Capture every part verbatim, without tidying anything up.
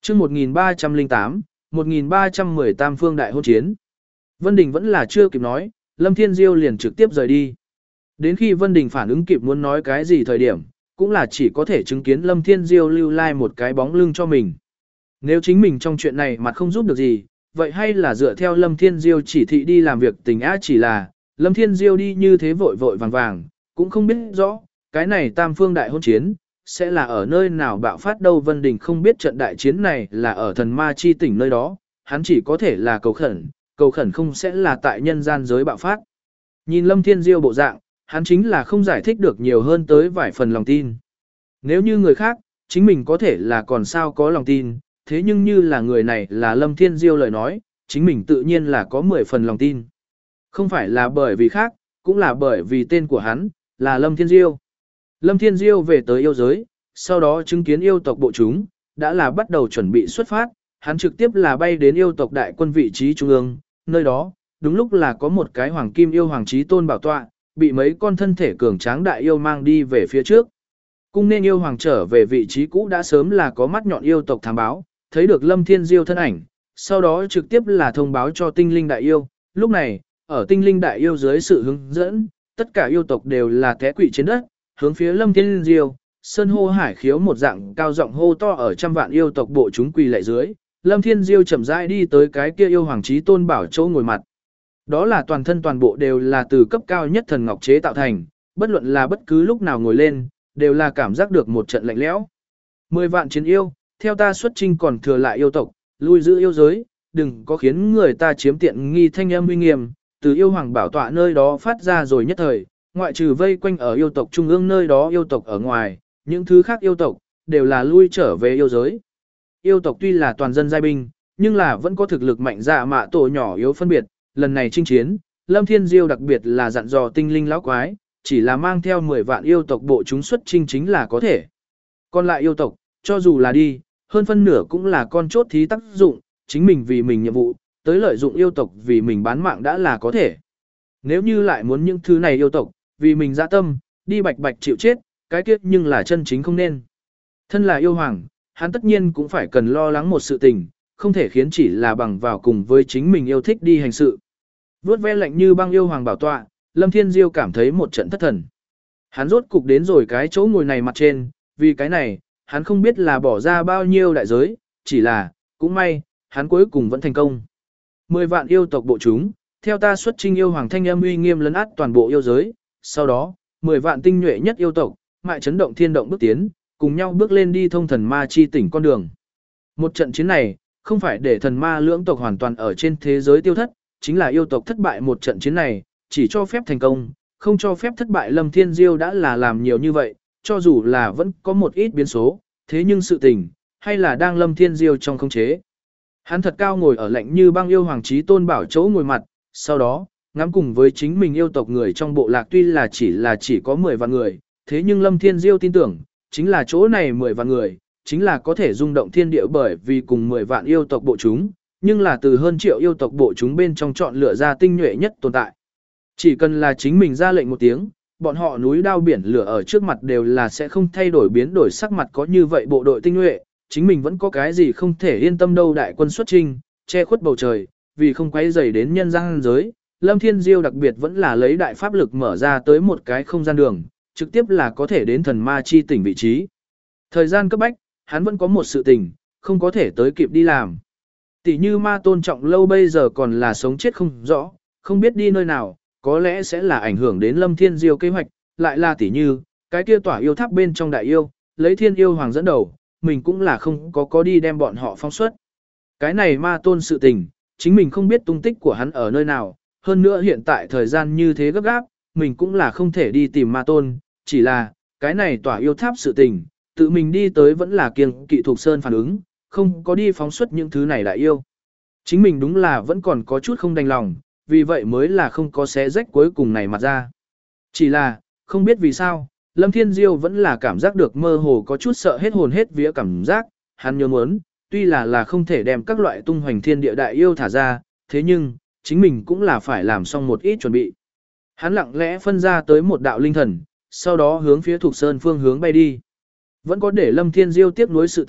chương một nghìn ba trăm lẻ tám, một nghìn ba trăm mười tam phương đại hôn chiến. Vân Đình vẫn là chưa kịp nói, Lâm Thiên Diêu liền trực tiếp rời đi. Đến khi Vân Đình phản ứng kịp muốn nói cái gì thời điểm, cũng là chỉ có thể chứng kiến Lâm Thiên Diêu lưu lai like một cái bóng lưng cho mình. Nếu chính mình trong chuyện này mặt không giúp được gì, vậy hay là dựa theo Lâm Thiên Diêu chỉ thị đi làm việc tình á, chỉ là Lâm Thiên Diêu đi như thế vội vội vàng vàng, cũng không biết rõ, cái này tam phương đại hôn chiến, sẽ là ở nơi nào bạo phát đâu. Vân Đình không biết trận đại chiến này là ở thần ma chi tỉnh nơi đó, hắn chỉ có thể là cầu khẩn, cầu khẩn không sẽ là tại nhân gian giới bạo phát. Nhìn Lâm Thiên Diêu bộ dạng, hắn chính là không giải thích được nhiều hơn tới vài phần lòng tin. Nếu như người khác, chính mình có thể là còn sao có lòng tin, thế nhưng như là người này là Lâm Thiên Diêu lời nói, chính mình tự nhiên là có mười phần lòng tin. Không phải là bởi vì khác, cũng là bởi vì tên của hắn, là Lâm Thiên Diêu. Lâm Thiên Diêu về tới yêu giới, sau đó chứng kiến yêu tộc bộ chúng, đã là bắt đầu chuẩn bị xuất phát, hắn trực tiếp là bay đến yêu tộc đại quân vị trí trung ương, nơi đó, đúng lúc là có một cái hoàng kim yêu hoàng chí tôn bảo tọa, bị mấy con thân thể cường tráng đại yêu mang đi về phía trước. Cung nên yêu hoàng trở về vị trí cũ đã sớm là có mắt nhọn yêu tộc thám báo, thấy được Lâm Thiên Diêu thân ảnh, sau đó trực tiếp là thông báo cho tinh linh đại yêu. Lúc này, ở tinh linh đại yêu dưới sự hướng dẫn, tất cả yêu tộc đều là té quỵ trên đất, hướng phía Lâm Thiên Diêu, sơn hô hải khiếu một dạng cao giọng hô to ở trăm vạn yêu tộc bộ chúng quỳ lạy dưới. Lâm Thiên Diêu chậm rãi đi tới cái kia yêu hoàng chí tôn bảo chỗ ngồi mặt. Đó là toàn thân toàn bộ đều là từ cấp cao nhất thần ngọc chế tạo thành, bất luận là bất cứ lúc nào ngồi lên, đều là cảm giác được một trận lạnh lẽo. Mười vạn chiến yêu, theo ta xuất chinh còn thừa lại yêu tộc, lui giữ yêu giới, đừng có khiến người ta chiếm tiện nghi. Thanh âm uy nghiêm, từ yêu hoàng bảo tọa nơi đó phát ra rồi nhất thời, ngoại trừ vây quanh ở yêu tộc trung ương nơi đó yêu tộc ở ngoài, những thứ khác yêu tộc, đều là lui trở về yêu giới. Yêu tộc tuy là toàn dân giai binh, nhưng là vẫn có thực lực mạnh dạ mạ tổ nhỏ yếu phân biệt. Lần này chinh chiến, Lâm Thiên Diêu đặc biệt là dặn dò tinh linh lão quái, chỉ là mang theo mười vạn yêu tộc bộ chúng xuất chinh chính là có thể. Còn lại yêu tộc, cho dù là đi, hơn phân nửa cũng là con chốt thí tác dụng, chính mình vì mình nhiệm vụ, tới lợi dụng yêu tộc vì mình bán mạng đã là có thể. Nếu như lại muốn những thứ này yêu tộc, vì mình dạ tâm, đi bạch bạch chịu chết, cái kiếp nhưng là chân chính không nên. Thân là yêu hoàng, hắn tất nhiên cũng phải cần lo lắng một sự tình, không thể khiến chỉ là bằng vào cùng với chính mình yêu thích đi hành sự. Vuốt ve lạnh như băng yêu hoàng bảo tọa, Lâm Thiên Diêu cảm thấy một trận thất thần. Hắn rốt cục đến rồi cái chỗ ngồi này mặt trên, vì cái này, hắn không biết là bỏ ra bao nhiêu đại giới, chỉ là, cũng may, hắn cuối cùng vẫn thành công. Mười vạn yêu tộc bộ chúng, theo ta xuất chinh yêu hoàng thanh âm uy nghiêm lấn át toàn bộ yêu giới, sau đó, mười vạn tinh nhuệ nhất yêu tộc, mại chấn động thiên động bước tiến, cùng nhau bước lên đi thông thần ma chi tỉnh con đường. Một trận chiến này, không phải để thần ma lưỡng tộc hoàn toàn ở trên thế giới tiêu thất, chính là yêu tộc thất bại. Một trận chiến này, chỉ cho phép thành công, không cho phép thất bại. Lâm Thiên Diêu đã là làm nhiều như vậy, cho dù là vẫn có một ít biến số, thế nhưng sự tình, hay là đang Lâm Thiên Diêu trong khống chế. Hắn thật cao ngồi ở lạnh như băng yêu hoàng chí tôn bảo chỗ ngồi mặt, sau đó, ngắm cùng với chính mình yêu tộc người trong bộ lạc tuy là chỉ là chỉ có mười vạn người, thế nhưng Lâm Thiên Diêu tin tưởng, chính là chỗ này mười vạn người, chính là có thể rung động thiên địa, bởi vì cùng mười vạn yêu tộc bộ chúng, nhưng là từ hơn triệu yêu tộc bộ chúng bên trong chọn lựa ra tinh nhuệ nhất tồn tại. Chỉ cần là chính mình ra lệnh một tiếng, bọn họ núi đao biển lửa ở trước mặt đều là sẽ không thay đổi biến đổi sắc mặt. Có như vậy bộ đội tinh nhuệ, chính mình vẫn có cái gì không thể yên tâm đâu. Đại quân xuất chinh, che khuất bầu trời, vì không quấy rầy đến nhân gian giới, Lâm Thiên Diêu đặc biệt vẫn là lấy đại pháp lực mở ra tới một cái không gian đường, trực tiếp là có thể đến thần ma chi tỉnh vị trí. Thời gian cấp bách, hắn vẫn có một sự tình, không có thể tới kịp đi làm. Tỷ như ma tôn trọng lâu bây giờ còn là sống chết không rõ, không biết đi nơi nào, có lẽ sẽ là ảnh hưởng đến Lâm Thiên Diêu kế hoạch, lại là tỷ như, cái kia tỏa yêu tháp bên trong đại yêu, lấy thiên yêu hoàng dẫn đầu, mình cũng là không có có đi đem bọn họ phong xuất. Cái này ma tôn sự tình, chính mình không biết tung tích của hắn ở nơi nào, hơn nữa hiện tại thời gian như thế gấp gáp, mình cũng là không thể đi tìm ma tôn, chỉ là, cái này tỏa yêu tháp sự tình, tự mình đi tới vẫn là kiêng kỵ thuộc sơn phản ứng, không có đi phóng xuất những thứ này đại yêu. Chính mình đúng là vẫn còn có chút không đành lòng, vì vậy mới là không có xé rách cuối cùng này mặt ra. Chỉ là, không biết vì sao, Lâm Thiên Diêu vẫn là cảm giác được mơ hồ có chút sợ hết hồn hết vía cảm giác, hắn nhớ muốn, tuy là là không thể đem các loại tung hoành thiên địa đại yêu thả ra, thế nhưng, chính mình cũng là phải làm xong một ít chuẩn bị. Hắn lặng lẽ phân ra tới một đạo linh thần, sau đó hướng phía Thục Sơn phương hướng bay đi. Vẫn có để Lâm Thiên Diêu tiếc nuối sự tình,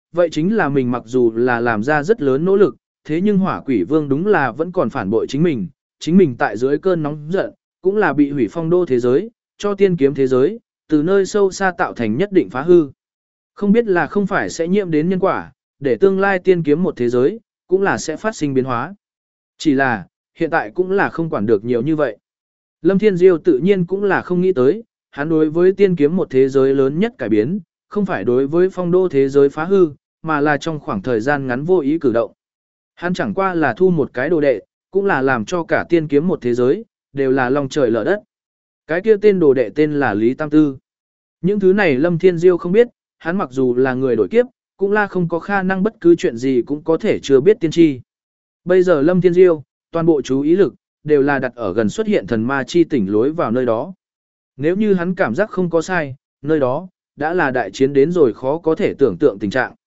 vậy chính là mình mặc dù là làm ra rất lớn nỗ lực, thế nhưng hỏa quỷ vương đúng là vẫn còn phản bội chính mình, chính mình tại dưới cơn nóng giận, cũng là bị hủy phong đô thế giới, cho tiên kiếm thế giới, từ nơi sâu xa tạo thành nhất định phá hư. Không biết là không phải sẽ nhiễm đến nhân quả, để tương lai tiên kiếm một thế giới, cũng là sẽ phát sinh biến hóa. Chỉ là, hiện tại cũng là không quản được nhiều như vậy. Lâm Thiên Diêu tự nhiên cũng là không nghĩ tới, hắn đối với tiên kiếm một thế giới lớn nhất cải biến, không phải đối với phong đô thế giới phá hư, mà là trong khoảng thời gian ngắn vô ý cử động. Hắn chẳng qua là thu một cái đồ đệ, cũng là làm cho cả tiên kiếm một thế giới, đều là lòng trời lở đất. Cái kia tên đồ đệ tên là Lý Tam Tư. Những thứ này Lâm Thiên Diêu không biết, hắn mặc dù là người đổi kiếp, cũng là không có khả năng bất cứ chuyện gì cũng có thể chưa biết tiên tri. Bây giờ Lâm Thiên Diêu, toàn bộ chú ý lực, đều là đặt ở gần xuất hiện thần ma chi tỉnh lối vào nơi đó. Nếu như hắn cảm giác không có sai, nơi đó, đã là đại chiến đến rồi khó có thể tưởng tượng tình trạng.